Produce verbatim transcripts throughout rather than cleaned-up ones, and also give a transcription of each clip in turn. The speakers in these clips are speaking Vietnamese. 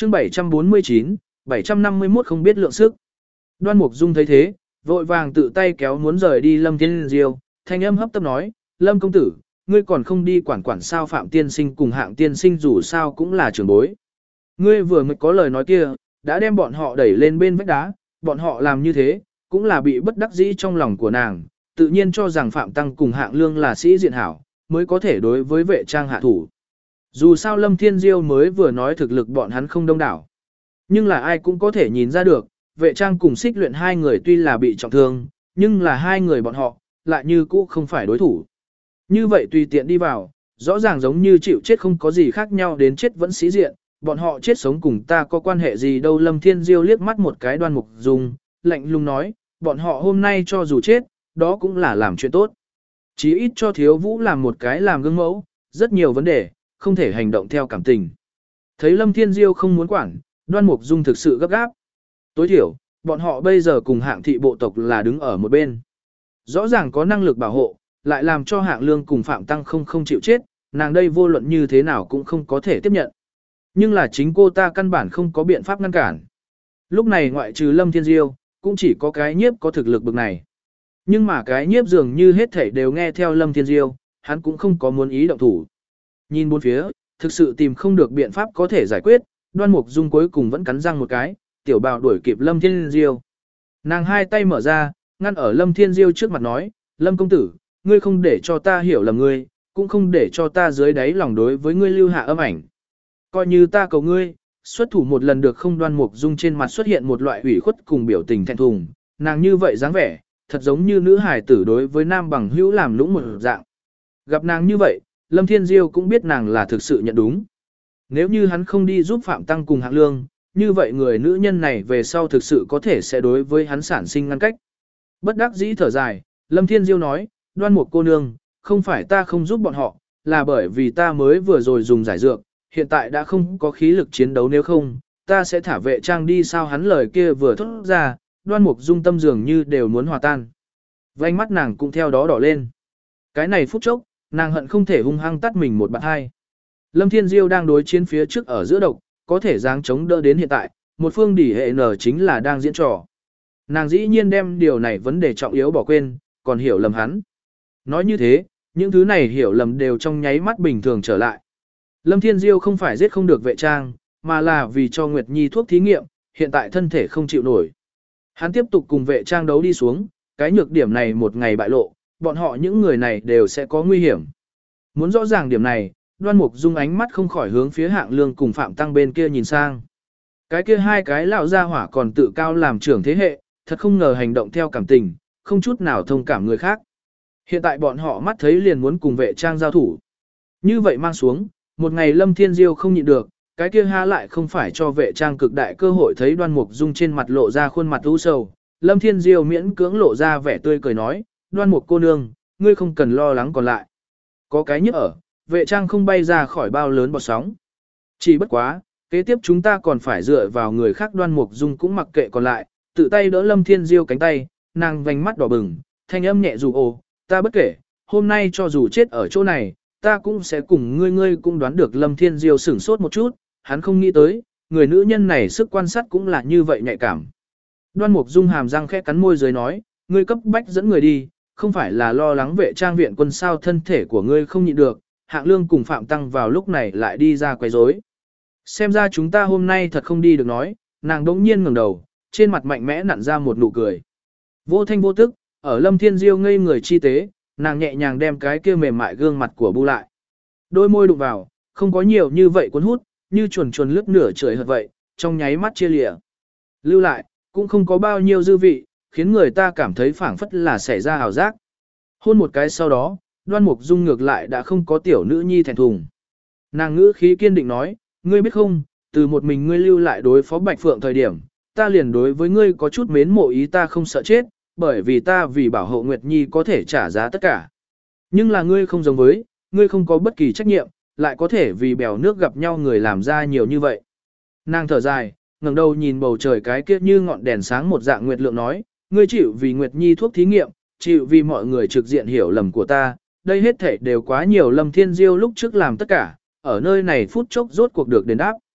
chương bảy trăm bốn mươi chín, bảy trăm năm mươi mốt không biết lượng sức. Đoan Mục Dung thấy thế, vội vàng tự tay kéo muốn rời đi Lâm Thiên Diêu, thanh âm hấp tấp nói, Lâm công tử, ngươi còn không đi quản quản sao Phạm tiên sinh cùng Hạng tiên sinh dù sao cũng là trưởng bối. Ngươi vừa mới có lời nói kia, đã đem bọn họ đẩy lên bên vách đá, bọn họ làm như thế, cũng là bị bất đắc dĩ trong lòng của nàng, tự nhiên cho rằng Phạm Tăng cùng Hạng Lương là sĩ diện hảo, mới có thể đối với vệ trang hạ thủ. Dù sao Lâm Thiên Diêu mới vừa nói thực lực bọn hắn không đông đảo. Nhưng là ai cũng có thể nhìn ra được, vệ trang cùng xích luyện hai người tuy là bị trọng thương, nhưng là hai người bọn họ, lại như cũ không phải đối thủ. Như vậy tùy tiện đi vào, rõ ràng giống như chịu chết không có gì khác nhau đến chết vẫn sĩ diện, bọn họ chết sống cùng ta có quan hệ gì đâu. Lâm Thiên Diêu liếc mắt một cái Đoan Mục Dung, lạnh lùng nói, bọn họ hôm nay cho dù chết, đó cũng là làm chuyện tốt. Chí ít cho Thiếu Vũ làm một cái làm gương mẫu, rất nhiều vấn đề, không thể hành động theo cảm tình. Thấy Lâm Thiên Diêu không muốn quản, Đoan Mục Dung thực sự gấp gáp. Tối thiểu, bọn họ bây giờ cùng Hạng thị bộ tộc là đứng ở một bên. Rõ ràng có năng lực bảo hộ, lại làm cho Hạng Lương cùng Phạm Tăng không không chịu chết, nàng đây vô luận như thế nào cũng không có thể tiếp nhận. Nhưng là chính cô ta căn bản không có biện pháp ngăn cản. Lúc này ngoại trừ Lâm Thiên Diêu, cũng chỉ có cái nhiếp có thực lực bực này. Nhưng mà cái nhiếp dường như hết thảy đều nghe theo Lâm Thiên Diêu, hắn cũng không có muốn ý động thủ. Nhìn bốn phía, thực sự tìm không được biện pháp có thể giải quyết, Đoan Mục Dung cuối cùng vẫn cắn răng một cái, tiểu bào đuổi kịp Lâm Thiên Diêu. Nàng hai tay mở ra, ngăn ở Lâm Thiên Diêu trước mặt nói, Lâm công tử, ngươi không để cho ta hiểu lầm ngươi, cũng không để cho ta dưới đáy lòng đối với ngươi lưu hạ âm ảnh. Coi như ta cầu ngươi, xuất thủ một lần được không? Đoan Mục Dung trên mặt xuất hiện một loại ủy khuất cùng biểu tình thẹn thùng, nàng như vậy dáng vẻ, thật giống như nữ hài tử đối với nam bằng hữu làm lũng một dạng. Gặp nàng như vậy, Lâm Thiên Diêu cũng biết nàng là thực sự nhận đúng. Nếu như hắn không đi giúp Phạm Tăng cùng Hạng Lương, như vậy người nữ nhân này về sau thực sự có thể sẽ đối với hắn sản sinh ngăn cách. Bất đắc dĩ thở dài, Lâm Thiên Diêu nói, Đoan Mục cô nương, không phải ta không giúp bọn họ, là bởi vì ta mới vừa rồi dùng giải dược, hiện tại đã không có khí lực chiến đấu, nếu không, ta sẽ thả vệ trang đi. Sao hắn lời kia vừa thốt ra, Đoan Mục Dung tâm dường như đều muốn hòa tan. Vành mắt nàng cũng theo đó đỏ lên. Cái này phút chốc, nàng hận không thể hung hăng tắt mình một bạn hai. Lâm Thiên Diêu đang đối chiến phía trước ở giữa độc, có thể dáng chống đỡ đến hiện tại, một phương đỉ hệ nở chính là đang diễn trò. Nàng dĩ nhiên đem điều này vấn đề trọng yếu bỏ quên, còn hiểu lầm hắn. Nói như thế, những thứ này hiểu lầm đều trong nháy mắt bình thường trở lại. Lâm Thiên Diêu không phải giết không được vệ trang, mà là vì cho Nguyệt Nhi thuốc thí nghiệm, hiện tại thân thể không chịu nổi. Hắn tiếp tục cùng vệ trang đấu đi xuống, cái nhược điểm này một ngày bại lộ, bọn họ những người này đều sẽ có nguy hiểm. Muốn rõ ràng điểm này, Đoan Mục Dung ánh mắt không khỏi hướng phía Hạng Lương cùng Phạm Tăng bên kia nhìn sang. Cái kia hai cái lão gia hỏa còn tự cao làm trưởng thế hệ, thật không ngờ hành động theo cảm tình, không chút nào thông cảm người khác. Hiện tại bọn họ mắt thấy liền muốn cùng vệ trang giao thủ. Như vậy mang xuống, một ngày Lâm Thiên Diêu không nhịn được, cái kia ha lại không phải cho vệ trang cực đại cơ hội. Thấy Đoan Mục Dung trên mặt lộ ra khuôn mặt u sầu, Lâm Thiên Diêu miễn cưỡng lộ ra vẻ tươi cười nói, Đoan Mục cô nương, ngươi không cần lo lắng còn lại. Có cái nhức ở, vệ trang không bay ra khỏi bao lớn bọt sóng. Chỉ bất quá, kế tiếp chúng ta còn phải dựa vào người khác. Đoan Mục Dung cũng mặc kệ còn lại, tự tay đỡ Lâm Thiên Diêu cánh tay, nàng vành mắt đỏ bừng, thanh âm nhẹ dù ồ, ta bất kể, hôm nay cho dù chết ở chỗ này, ta cũng sẽ cùng ngươi. Ngươi cũng đoán được. Lâm Thiên Diêu sửng sốt một chút, hắn không nghĩ tới, người nữ nhân này sức quan sát cũng là như vậy nhạy cảm. Đoan Mục Dung hàm răng khẽ cắn môi dưới nói, ngươi cấp bách dẫn người đi, không phải là lo lắng vệ trang viện quân sao? Thân thể của ngươi không nhịn được. Hạng Lương cùng Phạm Tăng vào lúc này lại đi ra quấy rối. Xem ra chúng ta hôm nay thật không đi được nói, nàng đống nhiên ngẩng đầu, trên mặt mạnh mẽ nặn ra một nụ cười. Vô thanh vô tức, ở Lâm Thiên Diêu ngây người chi tế, nàng nhẹ nhàng đem cái kia mềm mại gương mặt của bu lại. Đôi môi đụng vào, không có nhiều như vậy cuốn hút, như chuồn chuồn lướt nửa trời hợt vậy, trong nháy mắt chia lìa. Lưu lại, cũng không có bao nhiêu dư vị, khiến người ta cảm thấy phảng phất là xảy ra ảo giác. Hôn một cái sau đó, Đoan Mục Dung ngược lại đã không có tiểu nữ nhi thẹn thùng. Nàng ngữ khí kiên định nói, ngươi biết không, từ một mình ngươi lưu lại đối phó Bạch Phượng thời điểm, ta liền đối với ngươi có chút mến mộ ý. Ta không sợ chết, bởi vì ta vì bảo hộ Nguyệt Nhi có thể trả giá tất cả. Nhưng là ngươi không giống với, ngươi không có bất kỳ trách nhiệm, lại có thể vì bèo nước gặp nhau người làm ra nhiều như vậy. Nàng thở dài, ngẩng đầu nhìn bầu trời cái kia như ngọn đèn sáng một dạng nguyệt lượng nói, ngươi chịu vì Nguyệt Nhi thuốc thí nghiệm, chịu vì mọi người trực diện hiểu lầm của ta, đây hết thảy đều quá nhiều. Lâm Thiên Diêu lúc trước làm tất cả, ở nơi này phút chốc rốt cuộc được đền đáp.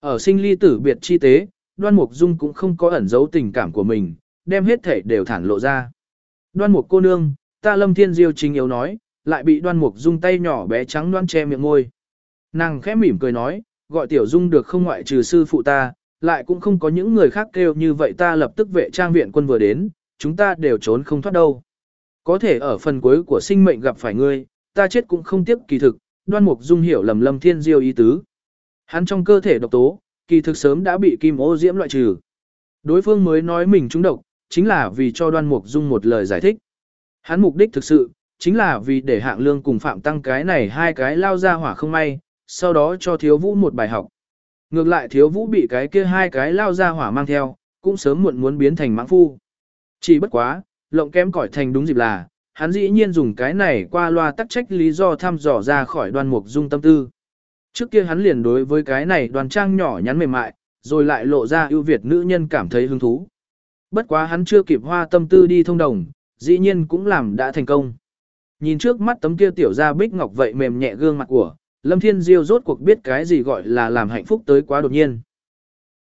Ở sinh ly tử biệt chi tế, Đoan Mục Dung cũng không có ẩn giấu tình cảm của mình, đem hết thể đều thản lộ ra. Đoan Mục cô nương, ta Lâm Thiên Diêu chính yếu nói, lại bị Đoan Mục Dung tay nhỏ bé trắng đoan che miệng môi. Nàng khẽ mỉm cười nói, gọi Tiểu Dung được không, ngoại trừ sư phụ ta, lại cũng không có những người khác kêu như vậy. Ta lập tức vệ trang viện quân vừa đến, chúng ta đều trốn không thoát đâu. Có thể ở phần cuối của sinh mệnh gặp phải ngươi, ta chết cũng không tiếc. Kỳ thực, Đoan Mục Dung hiểu lầm Lâm Thiên Diêu ý tứ. Hắn trong cơ thể độc tố, kỳ thực sớm đã bị kim ô diễm loại trừ. Đối phương mới nói mình trúng độc, chính là vì cho Đoan Mục Dung một lời giải thích. Hắn mục đích thực sự, chính là vì để Hạng Lương cùng Phạm Tăng cái này hai cái lao ra hỏa không may, sau đó cho Thiếu Vũ một bài học. Ngược lại Thiếu Vũ bị cái kia hai cái lao ra hỏa mang theo, cũng sớm muộn muốn biến thành mãng phu. Chỉ bất quá, lộng kém cỏi thành đúng dịp là, hắn dĩ nhiên dùng cái này qua loa tắc trách lý do thăm dò ra khỏi Đoan Mục Dung tâm tư. Trước kia hắn liền đối với cái này Đoan Trang nhỏ nhắn mềm mại, rồi lại lộ ra ưu việt nữ nhân cảm thấy hứng thú. Bất quá hắn chưa kịp hoa tâm tư đi thông đồng, dĩ nhiên cũng làm đã thành công. Nhìn trước mắt tấm kia tiểu ra bích ngọc vậy mềm nhẹ gương mặt của, Lâm Thiên Diêu rốt cuộc biết cái gì gọi là làm hạnh phúc tới quá đột nhiên.